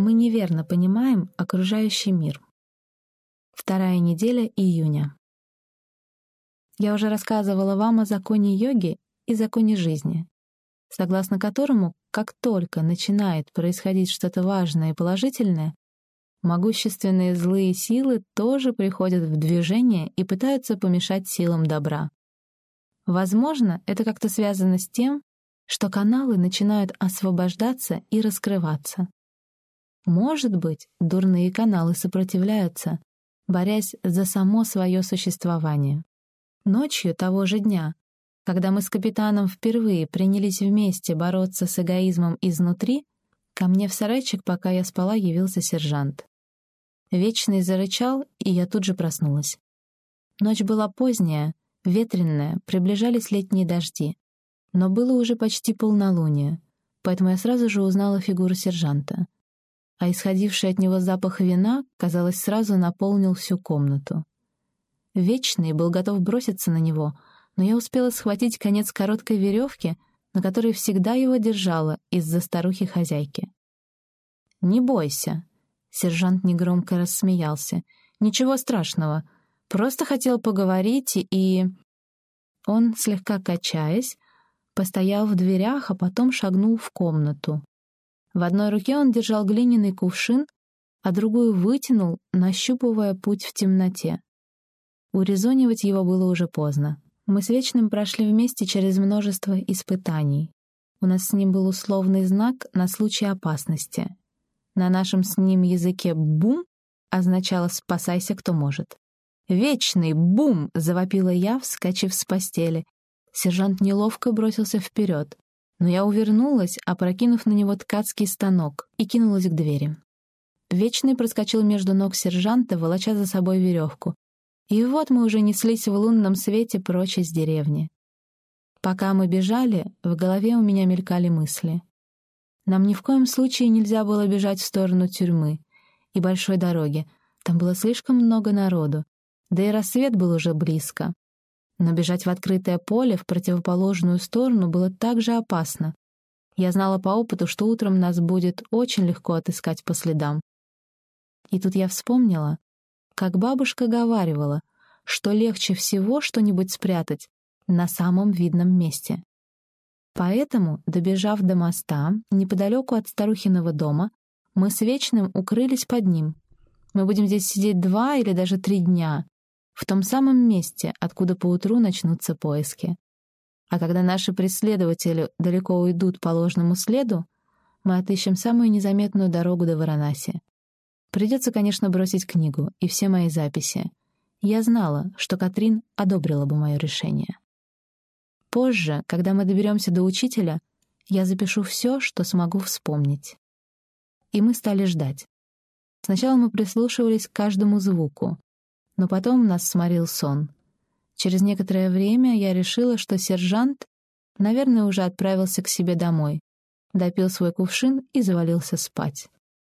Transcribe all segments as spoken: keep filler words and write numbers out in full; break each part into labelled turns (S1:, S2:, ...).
S1: мы неверно понимаем окружающий мир. Вторая неделя июня. Я уже рассказывала вам о законе йоги и законе жизни, согласно которому, как только начинает происходить что-то важное и положительное, могущественные злые силы тоже приходят в движение и пытаются помешать силам добра. Возможно, это как-то связано с тем, что каналы начинают освобождаться и раскрываться. Может быть, дурные каналы сопротивляются, борясь за само свое существование. Ночью того же дня, когда мы с капитаном впервые принялись вместе бороться с эгоизмом изнутри, ко мне в сарайчик, пока я спала, явился сержант. Вечный зарычал, и я тут же проснулась. Ночь была поздняя, ветренная, приближались летние дожди. Но было уже почти полнолуние, поэтому я сразу же узнала фигуру сержанта. А исходивший от него запах вина, казалось, сразу наполнил всю комнату. Вечный был готов броситься на него, но я успела схватить конец короткой веревки, на которой всегда его держала из-за старухи-хозяйки. «Не бойся», — сержант негромко рассмеялся. «Ничего страшного. Просто хотел поговорить и...» Он, слегка качаясь, постоял в дверях, а потом шагнул в комнату. В одной руке он держал глиняный кувшин, а другую вытянул, нащупывая путь в темноте. Урезонивать его было уже поздно. Мы с Вечным прошли вместе через множество испытаний. У нас с ним был условный знак на случай опасности. На нашем с ним языке «бум» означало «спасайся, кто может». «Вечный! Бум!» — завопила я, вскочив с постели. Сержант неловко бросился вперед, но я увернулась, опрокинув на него ткацкий станок, и кинулась к двери. Вечный проскочил между ног сержанта, волоча за собой веревку. И вот мы уже неслись в лунном свете прочь из деревни. Пока мы бежали, в голове у меня мелькали мысли. Нам ни в коем случае нельзя было бежать в сторону тюрьмы и большой дороги. Там было слишком много народу, да и рассвет был уже близко. Но бежать в открытое поле в противоположную сторону было так же опасно. Я знала по опыту, что утром нас будет очень легко отыскать по следам. И тут я вспомнила, как бабушка говаривала, что легче всего что-нибудь спрятать на самом видном месте. Поэтому, добежав до моста, неподалеку от старухиного дома, мы с Вечным укрылись под ним. Мы будем здесь сидеть два или даже три дня, в том самом месте, откуда поутру начнутся поиски. А когда наши преследователи далеко уйдут по ложному следу, мы отыщем самую незаметную дорогу до Варанаси. Придется, конечно, бросить книгу и все мои записи. Я знала, что Катрин одобрила бы мое решение. Позже, когда мы доберемся до учителя, я запишу все, что смогу вспомнить. И мы стали ждать. Сначала мы прислушивались к каждому звуку, но потом нас сморил сон. Через некоторое время я решила, что сержант, наверное, уже отправился к себе домой, допил свой кувшин и завалился спать.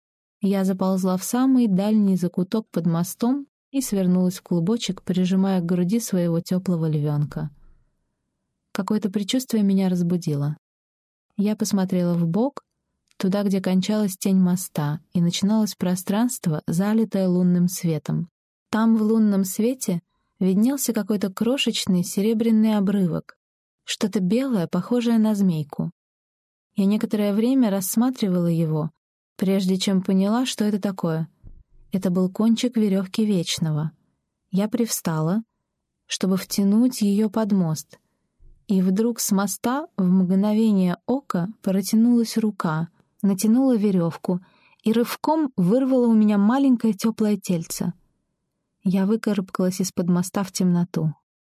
S1: Я заползла в самый дальний закуток под мостом и свернулась в клубочек, прижимая к груди своего теплого львенка. Какое-то предчувствие меня разбудило. Я посмотрела вбок, туда, где кончалась тень моста, и начиналось пространство, залитое лунным светом. Там в лунном свете виднелся какой-то крошечный серебряный обрывок, что-то белое, похожее на змейку. Я некоторое время рассматривала его, прежде чем поняла, что это такое. Это был кончик веревки Вечного. Я привстала, чтобы втянуть ее под мост, и вдруг с моста в мгновение ока протянулась рука, натянула веревку и рывком вырвала у меня маленькое теплое тельце. Я выкарабкалась из-под моста в темноту.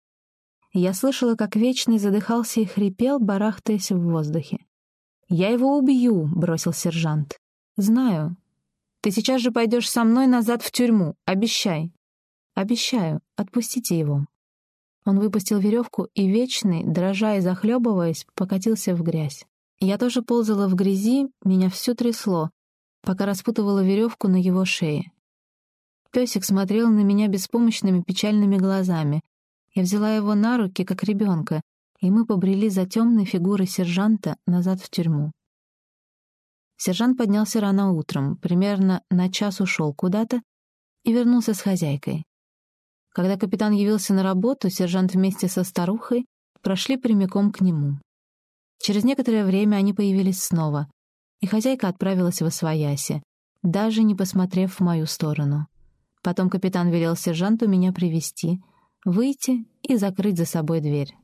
S1: Я слышала, как Вечный задыхался и хрипел, барахтаясь в воздухе. «Я его убью», — бросил сержант. «Знаю. Ты сейчас же пойдешь со мной назад в тюрьму. Обещай». «Обещаю. Отпустите его». Он выпустил веревку, и Вечный, дрожа и захлебываясь, покатился в грязь. Я тоже ползала в грязи, меня всё трясло, пока распутывала веревку на его шее. Песик смотрел на меня беспомощными печальными глазами. Я взяла его на руки, как ребенка, и мы побрели за темной фигурой сержанта назад в тюрьму. Сержант поднялся рано утром, примерно на час ушел куда-то и вернулся с хозяйкой. Когда капитан явился на работу, сержант вместе со старухой прошли прямиком к нему. Через некоторое время они появились снова, и хозяйка отправилась восвояси, даже не посмотрев в мою сторону. Потом капитан велел сержанту меня привести, выйти и закрыть за собой дверь.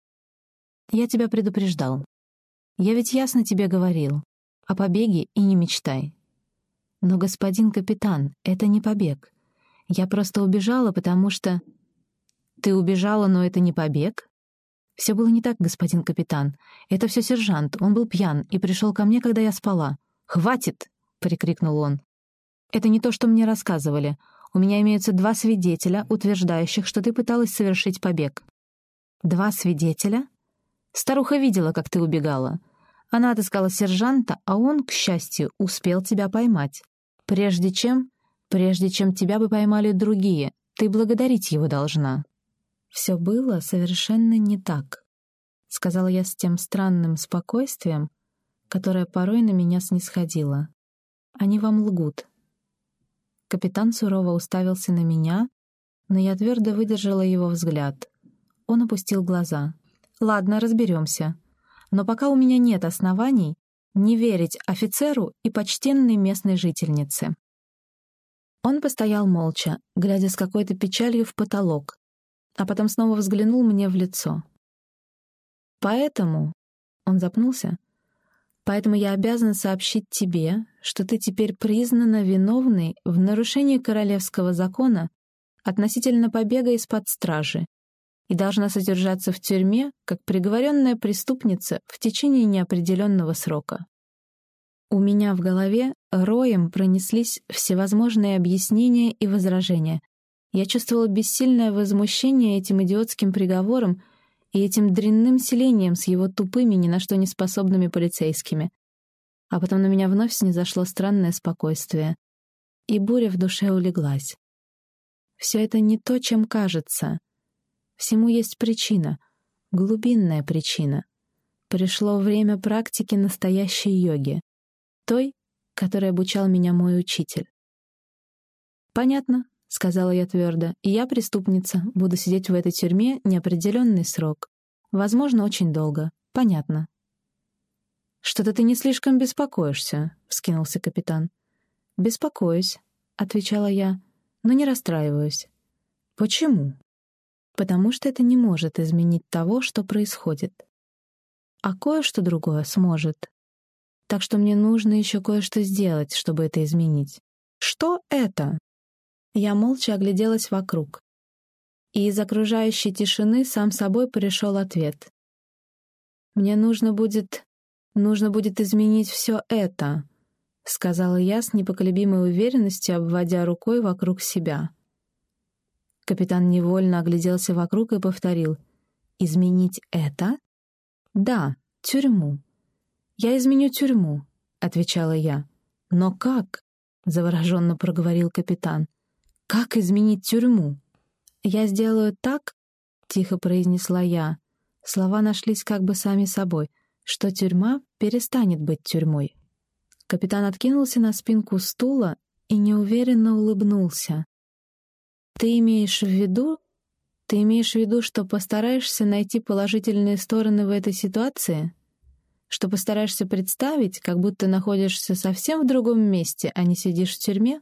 S1: «Я тебя предупреждал. Я ведь ясно тебе говорил. О побеге и не мечтай». «Но, господин капитан, это не побег. Я просто убежала, потому что...» «Ты убежала, но это не побег?» «Все было не так, господин капитан. Это все сержант. Он был пьян и пришел ко мне, когда я спала». «Хватит!» — прикрикнул он. «Это не то, что мне рассказывали. У меня имеются два свидетеля, утверждающих, что ты пыталась совершить побег». «Два свидетеля?» «Старуха видела, как ты убегала. Она отыскала сержанта, а он, к счастью, успел тебя поймать. Прежде чем... Прежде чем тебя бы поймали другие, ты благодарить его должна». «Все было совершенно не так», — сказала я с тем странным спокойствием, которое порой на меня снисходило. «Они вам лгут». Капитан сурово уставился на меня, но я твердо выдержала его взгляд. Он опустил глаза. «Ладно, разберемся. Но пока у меня нет оснований не верить офицеру и почтенной местной жительнице». Он постоял молча, глядя с какой-то печалью в потолок, а потом снова взглянул мне в лицо. «Поэтому...» — он запнулся. «Поэтому я обязан сообщить тебе, что ты теперь признана виновной в нарушении королевского закона относительно побега из-под стражи и должна содержаться в тюрьме как приговоренная преступница в течение неопределенного срока». У меня в голове роем пронеслись всевозможные объяснения и возражения. Я чувствовала бессильное возмущение этим идиотским приговором и этим дрянным селением с его тупыми, ни на что не способными полицейскими. А потом на меня вновь снизошло странное спокойствие, и буря в душе улеглась. Все это не то, чем кажется. Всему есть причина, глубинная причина. Пришло время практики настоящей йоги, той, которой обучал меня мой учитель. «Понятно», — сказала я твердо, — «и я преступница, буду сидеть в этой тюрьме неопределенный срок. Возможно, очень долго. Понятно». «Что-то ты не слишком беспокоишься», — вскинулся капитан. «Беспокоюсь», — отвечала я, — «но не расстраиваюсь». «Почему?» «Потому что это не может изменить того, что происходит. А кое-что другое сможет. Так что мне нужно еще кое-что сделать, чтобы это изменить». «Что это?» Я молча огляделась вокруг. И из окружающей тишины сам собой пришел ответ. «Мне нужно будет... нужно будет изменить все это», — сказала я с непоколебимой уверенностью, обводя рукой вокруг себя. Капитан невольно огляделся вокруг и повторил. «Изменить это?» «Да, тюрьму». «Я изменю тюрьму», — отвечала я. «Но как?» — завороженно проговорил капитан. «Как изменить тюрьму?» «Я сделаю так», — тихо произнесла я. Слова нашлись как бы сами собой, что тюрьма перестанет быть тюрьмой. Капитан откинулся на спинку стула и неуверенно улыбнулся. «Ты имеешь в виду? Ты имеешь в виду, что постараешься найти положительные стороны в этой ситуации? Что постараешься представить, как будто находишься совсем в другом месте, а не сидишь в тюрьме?»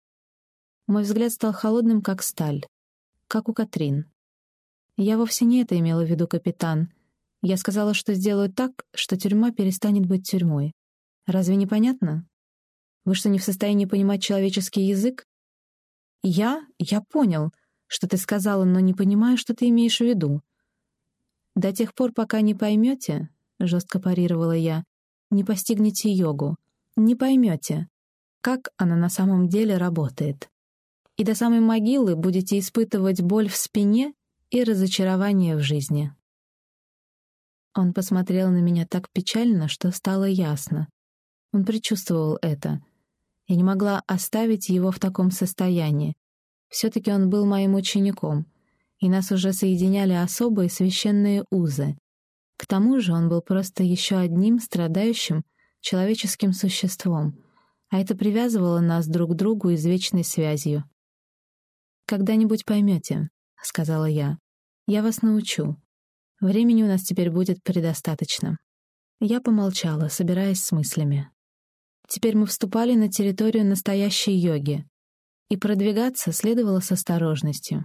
S1: Мой взгляд стал холодным, как сталь, как у Катрин. «Я вовсе не это имела в виду, капитан. Я сказала, что сделаю так, что тюрьма перестанет быть тюрьмой. Разве не понятно? Вы что, не в состоянии понимать человеческий язык?» «Я? Я понял, что ты сказала, но не понимаю, что ты имеешь в виду». «До тех пор, пока не поймете, — жестко парировала я, — не постигнете йогу, не поймете, как она на самом деле работает. И до самой могилы будете испытывать боль в спине и разочарование в жизни». Он посмотрел на меня так печально, что стало ясно. Он предчувствовал это. Я не могла оставить его в таком состоянии. Все-таки он был моим учеником, и нас уже соединяли особые священные узы. К тому же он был просто еще одним страдающим, человеческим существом, а это привязывало нас друг к другу извечной связью. «Когда-нибудь поймете», — сказала я. «Я вас научу. Времени у нас теперь будет предостаточно». Я помолчала, собираясь с мыслями. Теперь мы вступали на территорию настоящей йоги, и продвигаться следовало с осторожностью.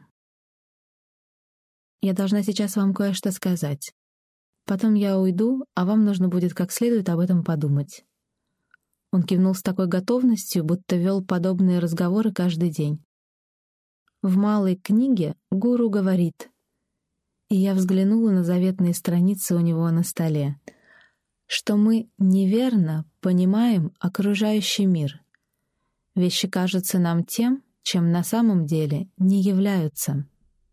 S1: «Я должна сейчас вам кое-что сказать. Потом я уйду, а вам нужно будет как следует об этом подумать». Он кивнул с такой готовностью, будто вел подобные разговоры каждый день. В малой книге гуру говорит, и я взглянула на заветные страницы у него на столе, что мы неверно понимаем окружающий мир. Вещи кажутся нам тем, чем на самом деле не являются.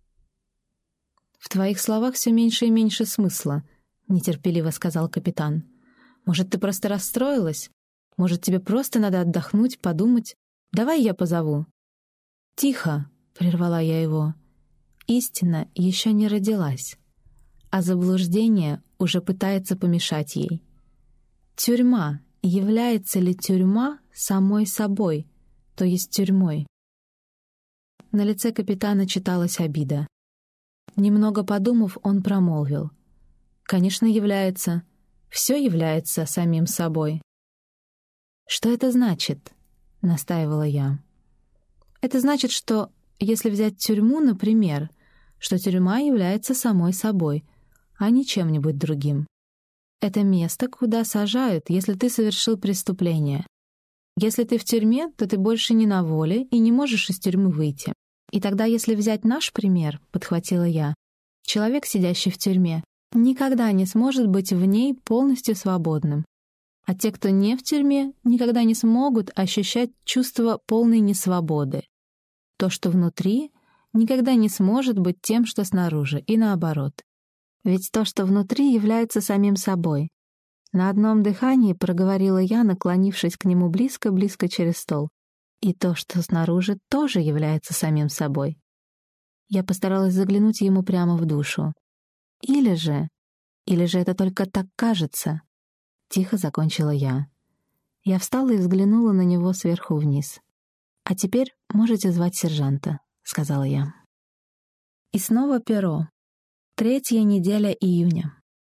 S1: «В твоих словах все меньше и меньше смысла», — нетерпеливо сказал капитан. «Может, ты просто расстроилась? Может, тебе просто надо отдохнуть, подумать? Давай я позову». «Тихо», — прервала я его. «Истина еще не родилась, а заблуждение уже пытается помешать ей. Тюрьма, является ли тюрьма самой собой, то есть тюрьмой?» На лице капитана читалась обида. Немного подумав, он промолвил. «Конечно, является. Все является самим собой». «Что это значит?» — настаивала я. «Это значит, что, если взять тюрьму, например, что тюрьма является самой собой, а не чем-нибудь другим. Это место, куда сажают, если ты совершил преступление. Если ты в тюрьме, то ты больше не на воле и не можешь из тюрьмы выйти. И тогда, если взять наш пример, — подхватила я, — человек, сидящий в тюрьме, никогда не сможет быть в ней полностью свободным. А те, кто не в тюрьме, никогда не смогут ощущать чувство полной несвободы. То, что внутри, никогда не сможет быть тем, что снаружи, и наоборот. Ведь то, что внутри, является самим собой. На одном дыхании проговорила я, наклонившись к нему близко-близко через стол. И то, что снаружи, тоже является самим собой. Я постаралась заглянуть ему прямо в душу. Или же... Или же это только так кажется? Тихо закончила я. Я встала и взглянула на него сверху вниз. «А теперь можете звать сержанта», — сказала я. И снова перо. Третья неделя июня.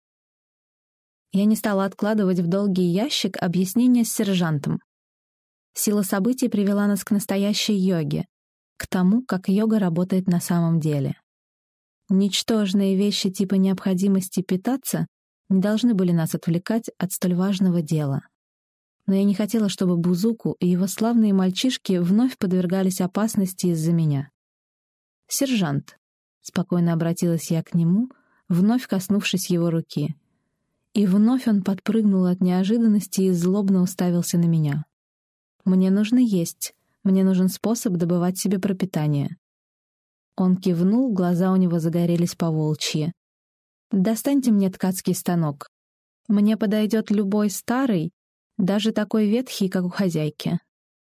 S1: Я не стала откладывать в долгий ящик объяснения с сержантом. Сила событий привела нас к настоящей йоге, к тому, как йога работает на самом деле. Ничтожные вещи типа необходимости питаться не должны были нас отвлекать от столь важного дела. Но я не хотела, чтобы Бузуку и его славные мальчишки вновь подвергались опасности из-за меня. «Сержант», — спокойно обратилась я к нему, вновь коснувшись его руки. И вновь он подпрыгнул от неожиданности и злобно уставился на меня. «Мне нужно есть, мне нужен способ добывать себе пропитание». Он кивнул, глаза у него загорелись по-волчьи. «Достаньте мне ткацкий станок. Мне подойдет любой старый, даже такой ветхий, как у хозяйки».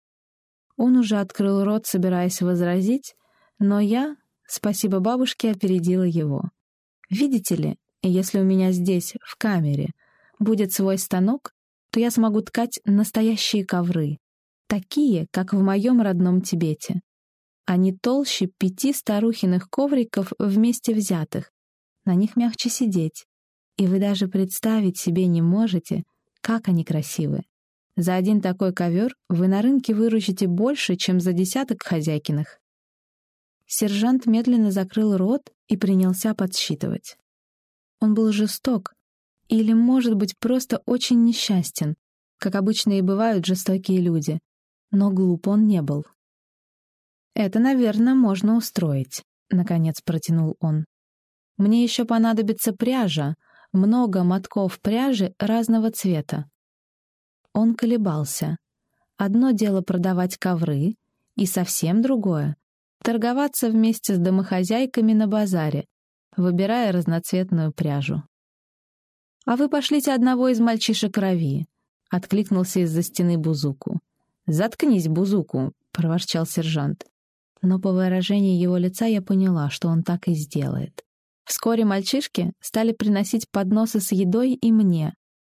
S1: Он уже открыл рот, собираясь возразить, но я, спасибо бабушке, опередила его. «Видите ли, если у меня здесь, в камере, будет свой станок, то я смогу ткать настоящие ковры, такие, как в моем родном Тибете. Они толще пяти старухиных ковриков вместе взятых. На них мягче сидеть. И вы даже представить себе не можете, как они красивы. За один такой ковер вы на рынке выручите больше, чем за десяток хозяйкиных». Сержант медленно закрыл рот и принялся подсчитывать. Он был жесток, или, может быть, просто очень несчастен, как обычно и бывают жестокие люди, но глуп он не был. «Это, наверное, можно устроить», — наконец протянул он. «Мне еще понадобится пряжа, много мотков пряжи разного цвета». Он колебался. Одно дело продавать ковры, и совсем другое — торговаться вместе с домохозяйками на базаре, выбирая разноцветную пряжу. «А вы пошлите одного из мальчишек Рави», — откликнулся из-за стены Бузуку. «Заткнись, Бузуку», — проворчал сержант. Но по выражению его лица я поняла, что он так и сделает. Вскоре мальчишки стали приносить подносы с едой и мне,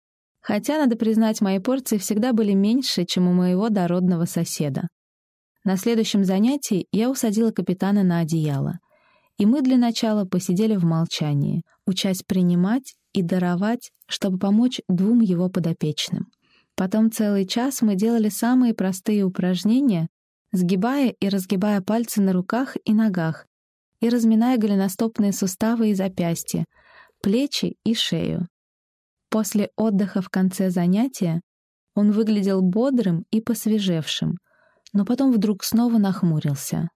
S1: Хотя, надо признать, мои порции всегда были меньше, чем у моего дородного соседа. На следующем занятии я усадила капитана на одеяло, и мы для начала посидели в молчании, учась принимать и даровать, чтобы помочь двум его подопечным. Потом целый час мы делали самые простые упражнения, сгибая и разгибая пальцы на руках и ногах, и разминая голеностопные суставы и запястья, плечи и шею. После отдыха в конце занятия он выглядел бодрым и посвежевшим, но потом вдруг снова нахмурился.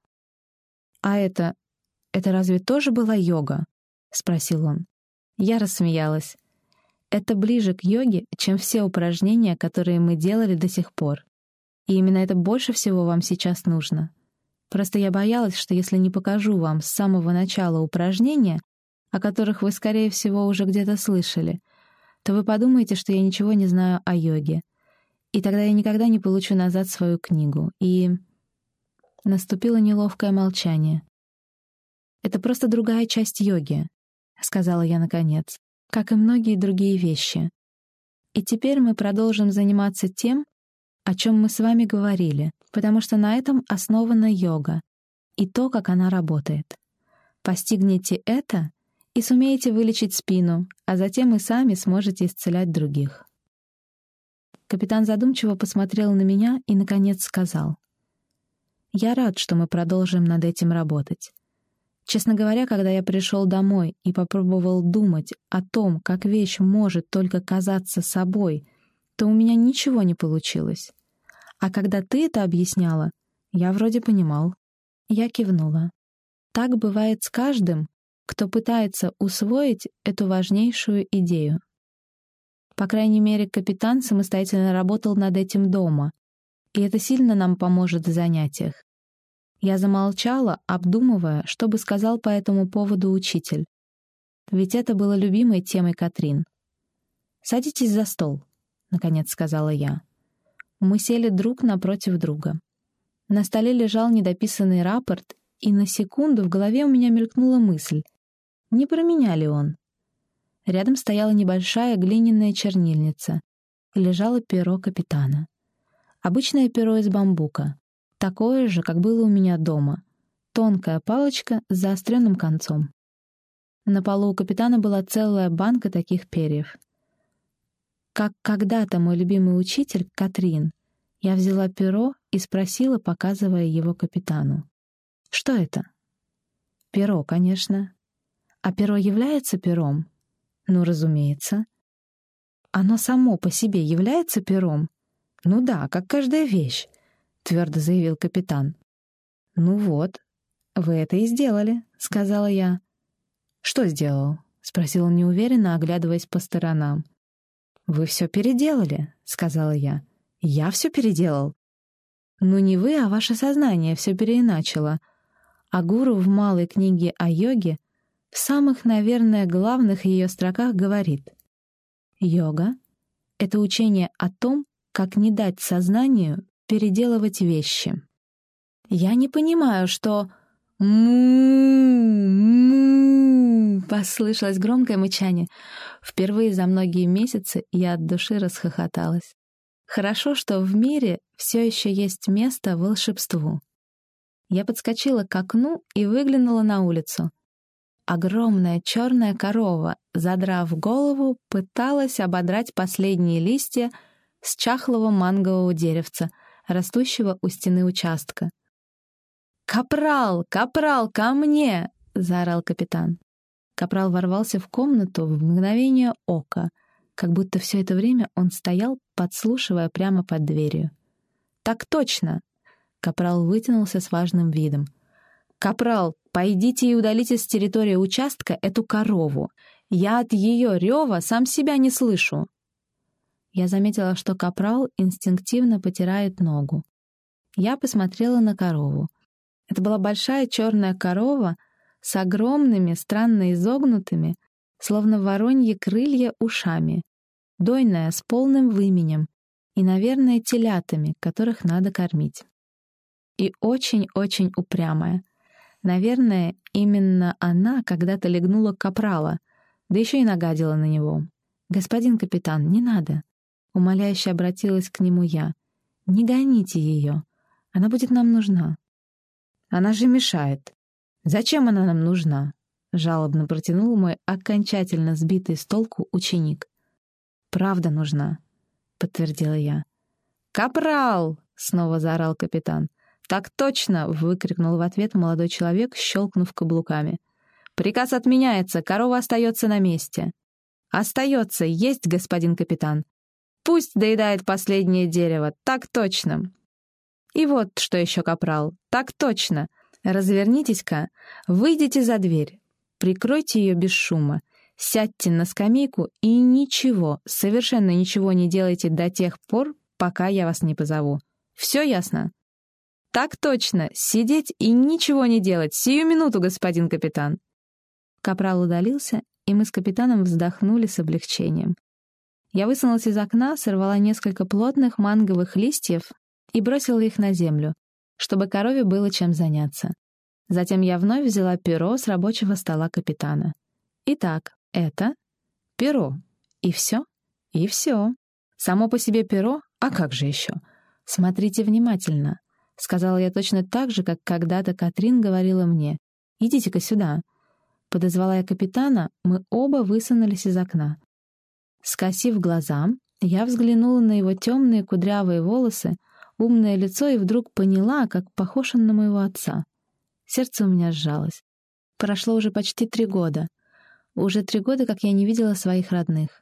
S1: «А это... это разве тоже была йога?» — спросил он. Я рассмеялась. «Это ближе к йоге, чем все упражнения, которые мы делали до сих пор. И именно это больше всего вам сейчас нужно. Просто я боялась, что если не покажу вам с самого начала упражнения, о которых вы, скорее всего, уже где-то слышали, то вы подумаете, что я ничего не знаю о йоге. И тогда я никогда не получу назад свою книгу. И...» Наступило неловкое молчание. «Это просто другая часть йоги», — сказала я наконец, «как и многие другие вещи. И теперь мы продолжим заниматься тем, о чем мы с вами говорили, потому что на этом основана йога и то, как она работает. Постигните это и сумеете вылечить спину, а затем и сами сможете исцелять других». Капитан задумчиво посмотрел на меня и, наконец, сказал: «Я рад, что мы продолжим над этим работать. Честно говоря, когда я пришел домой и попробовал думать о том, как вещь может только казаться собой, то у меня ничего не получилось. А когда ты это объясняла, я вроде понимал». Я кивнула. Так бывает с каждым, кто пытается усвоить эту важнейшую идею. По крайней мере, капитан самостоятельно работал над этим дома, и это сильно нам поможет в занятиях. Я замолчала, обдумывая, что бы сказал по этому поводу учитель. Ведь это было любимой темой Катрин. «Садитесь за стол», — наконец сказала я. Мы сели друг напротив друга. На столе лежал недописанный рапорт, и на секунду в голове у меня мелькнула мысль: не про меня ли он? Рядом стояла небольшая глиняная чернильница, и лежало перо капитана. Обычное перо из бамбука, такое же, как было у меня дома. Тонкая палочка с заостренным концом. На полу у капитана была целая банка таких перьев. Как когда-то мой любимый учитель, Катрин, я взяла перо и спросила, показывая его капитану: «Что это?» «Перо, конечно». «А перо является пером?» «Ну, разумеется». «Оно само по себе является пером?» «Ну да, как каждая вещь», — твердо заявил капитан. «Ну вот, вы это и сделали», — сказала я. «Что сделал?» — спросил он неуверенно, оглядываясь по сторонам. «Вы все переделали», — сказала я. «Я все переделал?» «Ну не вы, а ваше сознание все переиначило. А гуру в малой книге о йоге в самых, наверное, главных ее строках говорит: йога — это учение о том, как не дать сознанию переделывать вещи». «Я не понимаю, что...» «Му-му-му!» Послышалось громкое мычание. Впервые за многие месяцы я от души расхохоталась. Хорошо, что в мире все еще есть место волшебству. Я подскочила к окну и выглянула на улицу. Огромная черная корова, задрав голову, пыталась ободрать последние листья с чахлого мангового деревца, растущего у стены участка. «Капрал! Капрал, ко мне!» — заорал капитан. Капрал ворвался в комнату в мгновение ока, как будто все это время он стоял, подслушивая прямо под дверью. «Так точно!» — капрал вытянулся с важным видом. «Капрал, пойдите и удалите с территории участка эту корову. Я от ее рева сам себя не слышу». Я заметила, что капрал инстинктивно потирает ногу. Я посмотрела на корову. Это была большая черная корова с огромными, странно изогнутыми, словно вороньи крылья, ушами, дойная, с полным выменем и, наверное, телятами, которых надо кормить. И очень-очень упрямая. Наверное, именно она когда-то легнула капрала, да еще и нагадила на него. «Господин капитан, не надо», Умоляюще обратилась к нему я. «Не гоните ее. Она будет нам нужна». «Она же мешает. Зачем она нам нужна?» — жалобно протянул мой окончательно сбитый с толку ученик. «Правда нужна», — подтвердила я. «Капрал!» — снова заорал капитан. «Так точно!» — выкрикнул в ответ молодой человек, щелкнув каблуками. «Приказ отменяется, корова остается на месте». «Остается, есть, господин капитан. Пусть доедает последнее дерево, так точно». «И вот что еще, капрал, так точно. Развернитесь-ка, выйдите за дверь, прикройте ее без шума, сядьте на скамейку и ничего, совершенно ничего не делайте до тех пор, пока я вас не позову. Все ясно?» «Так точно, сидеть и ничего не делать, сию минуту, господин капитан». Капрал удалился, и мы с капитаном вздохнули с облегчением. Я высунулась из окна, сорвала несколько плотных манговых листьев и бросила их на землю, чтобы корове было чем заняться. Затем я вновь взяла перо с рабочего стола капитана. Итак, это перо. И все? И все. Само по себе перо? А как же еще? Смотрите внимательно. Сказала я точно так же, как когда-то Катрин говорила мне. «Идите-ка сюда». Подозвала я капитана, мы оба высунулись из окна. Скосив глаза, я взглянула на его темные кудрявые волосы, умное лицо и вдруг поняла, как похож он на моего отца. Сердце у меня сжалось. Прошло уже почти три года. Уже три года, как я не видела своих родных.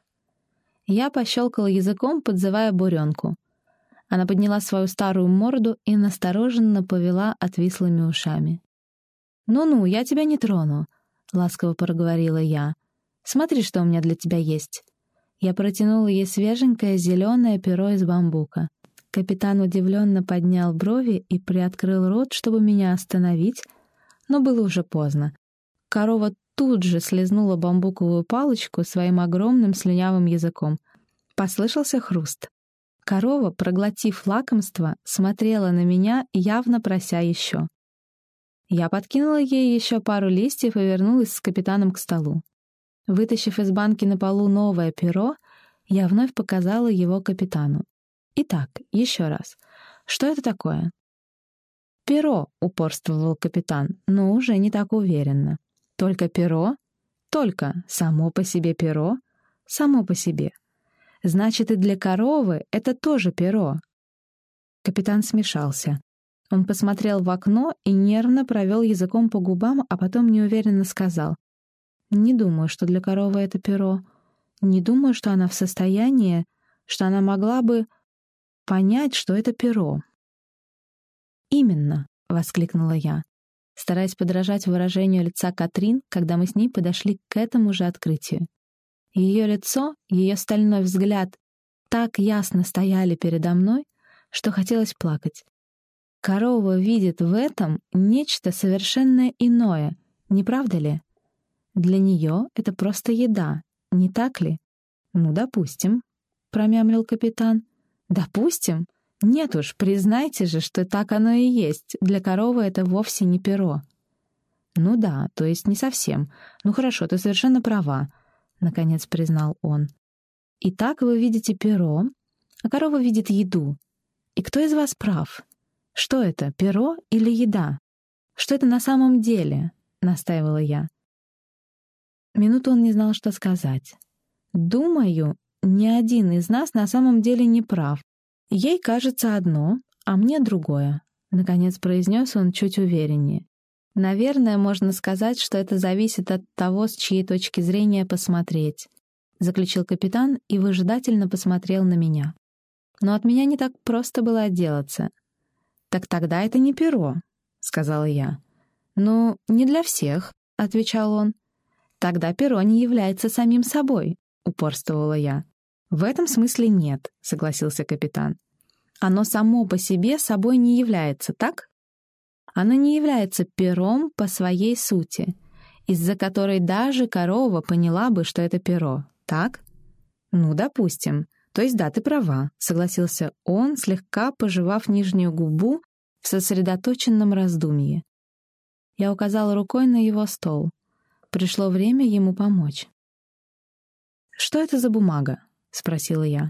S1: Я пощелкала языком, подзывая буренку. Она подняла свою старую морду и настороженно повела отвислыми ушами. «Ну-ну, я тебя не трону», — ласково проговорила я. «Смотри, что у меня для тебя есть». Я протянула ей свеженькое зеленое перо из бамбука. Капитан удивленно поднял брови и приоткрыл рот, чтобы меня остановить, но было уже поздно. Корова тут же слезнула бамбуковую палочку своим огромным слюнявым языком. Послышался хруст. Корова, проглотив лакомство, смотрела на меня, явно прося еще. Я подкинула ей еще пару листьев и вернулась с капитаном к столу. Вытащив из банки на полу новое перо, я вновь показала его капитану. «Итак, еще раз. Что это такое?» «Перо», — упорствовал капитан, но уже не так уверенно. «Только перо? Только само по себе перо? Само по себе. Значит, и для коровы это тоже перо». Капитан смешался. Он посмотрел в окно и нервно провел языком по губам, а потом неуверенно сказал: «Не думаю, что для коровы это перо. Не думаю, что она в состоянии, что она могла бы понять, что это перо». «Именно», — воскликнула я, стараясь подражать выражению лица Катрин, когда мы с ней подошли к этому же открытию. Ее лицо, ее стальной взгляд так ясно стояли передо мной, что хотелось плакать. Корова видит в этом нечто совершенно иное, не правда ли? Для нее это просто еда, не так ли? «Ну, допустим», — промямлил капитан. «Допустим? Нет уж, признайте же, что так оно и есть. Для коровы это вовсе не перо». «Ну да, то есть не совсем. Ну хорошо, ты совершенно права», — наконец признал он. «Итак, вы видите перо, а корова видит еду. И кто из вас прав? Что это, перо или еда? Что это на самом деле?» — настаивала я. Минуту он не знал, что сказать. «Думаю, ни один из нас на самом деле не прав. Ей кажется одно, а мне другое», — наконец произнес он чуть увереннее. «Наверное, можно сказать, что это зависит от того, с чьей точки зрения посмотреть», — заключил капитан и выжидательно посмотрел на меня. Но от меня не так просто было отделаться. «Так тогда это не перо», — сказала я. «Ну, не для всех», — отвечал он. «Тогда перо не является самим собой», — упорствовала я. «В этом смысле нет», — согласился капитан. «Оно само по себе собой не является, так? Оно не является пером по своей сути, из-за которой даже корова поняла бы, что это перо, так?» «Ну, допустим. То есть да, ты права», — согласился он, слегка пожевав нижнюю губу в сосредоточенном раздумье. Я указала рукой на его стол. Пришло время ему помочь. «Что это за бумага?» — спросила я.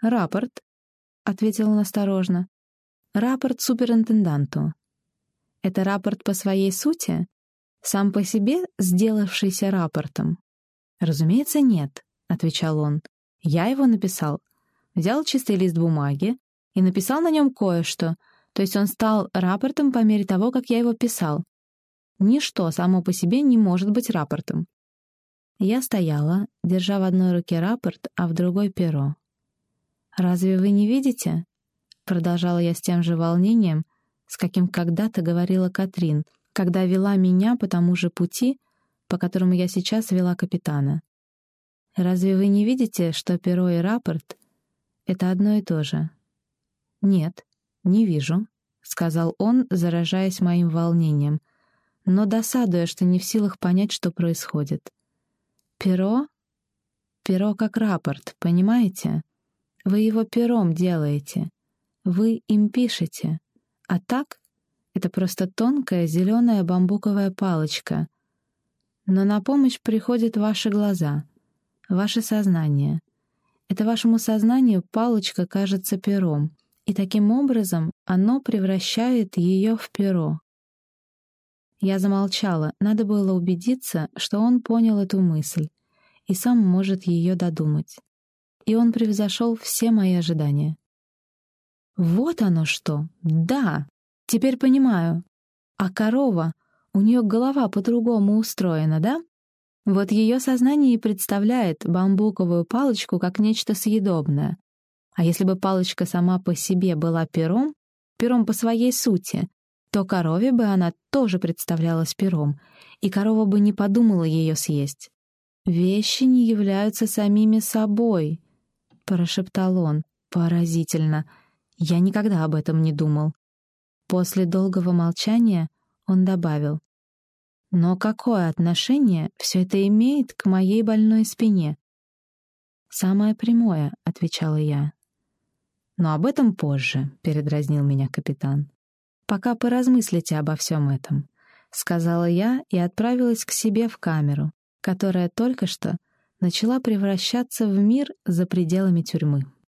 S1: «Рапорт», — ответил он осторожно. «Рапорт суперинтенданту». «Это рапорт по своей сути? Сам по себе сделавшийся рапортом?» «Разумеется, нет», — отвечал он. «Я его написал. Взял чистый лист бумаги и написал на нем кое-что, то есть он стал рапортом по мере того, как я его писал. Ничто само по себе не может быть рапортом». Я стояла, держа в одной руке рапорт, а в другой — перо. «Разве вы не видите?» — продолжала я с тем же волнением, с каким когда-то говорила Катрин, когда вела меня по тому же пути, по которому я сейчас вела капитана. «Разве вы не видите, что перо и рапорт — это одно и то же?» «Нет, не вижу», — сказал он, заражаясь моим волнением, но досадуя, что не в силах понять, что происходит. «Перо? Перо как рапорт, понимаете? Вы его пером делаете, вы им пишете, а так это просто тонкая зеленая бамбуковая палочка. Но на помощь приходят ваши глаза, ваше сознание. Это вашему сознанию палочка кажется пером, и таким образом оно превращает ее в перо». Я замолчала, надо было убедиться, что он понял эту мысль и сам может ее додумать. И он превзошел все мои ожидания. «Вот оно что! Да! Теперь понимаю. А корова, у нее голова по-другому устроена, да? Вот ее сознание и представляет бамбуковую палочку как нечто съедобное. А если бы палочка сама по себе была пером, пером по своей сути, то корове бы она тоже представлялась пером, и корова бы не подумала ее съесть. «Вещи не являются самими собой», — прошептал он. «Поразительно. Я никогда об этом не думал». После долгого молчания он добавил: «Но какое отношение все это имеет к моей больной спине?» «Самое прямое», — отвечала я. «Но об этом позже», — передразнил меня капитан. «Пока поразмыслите обо всем этом», — сказала я и отправилась к себе в камеру, которая только что начала превращаться в мир за пределами тюрьмы.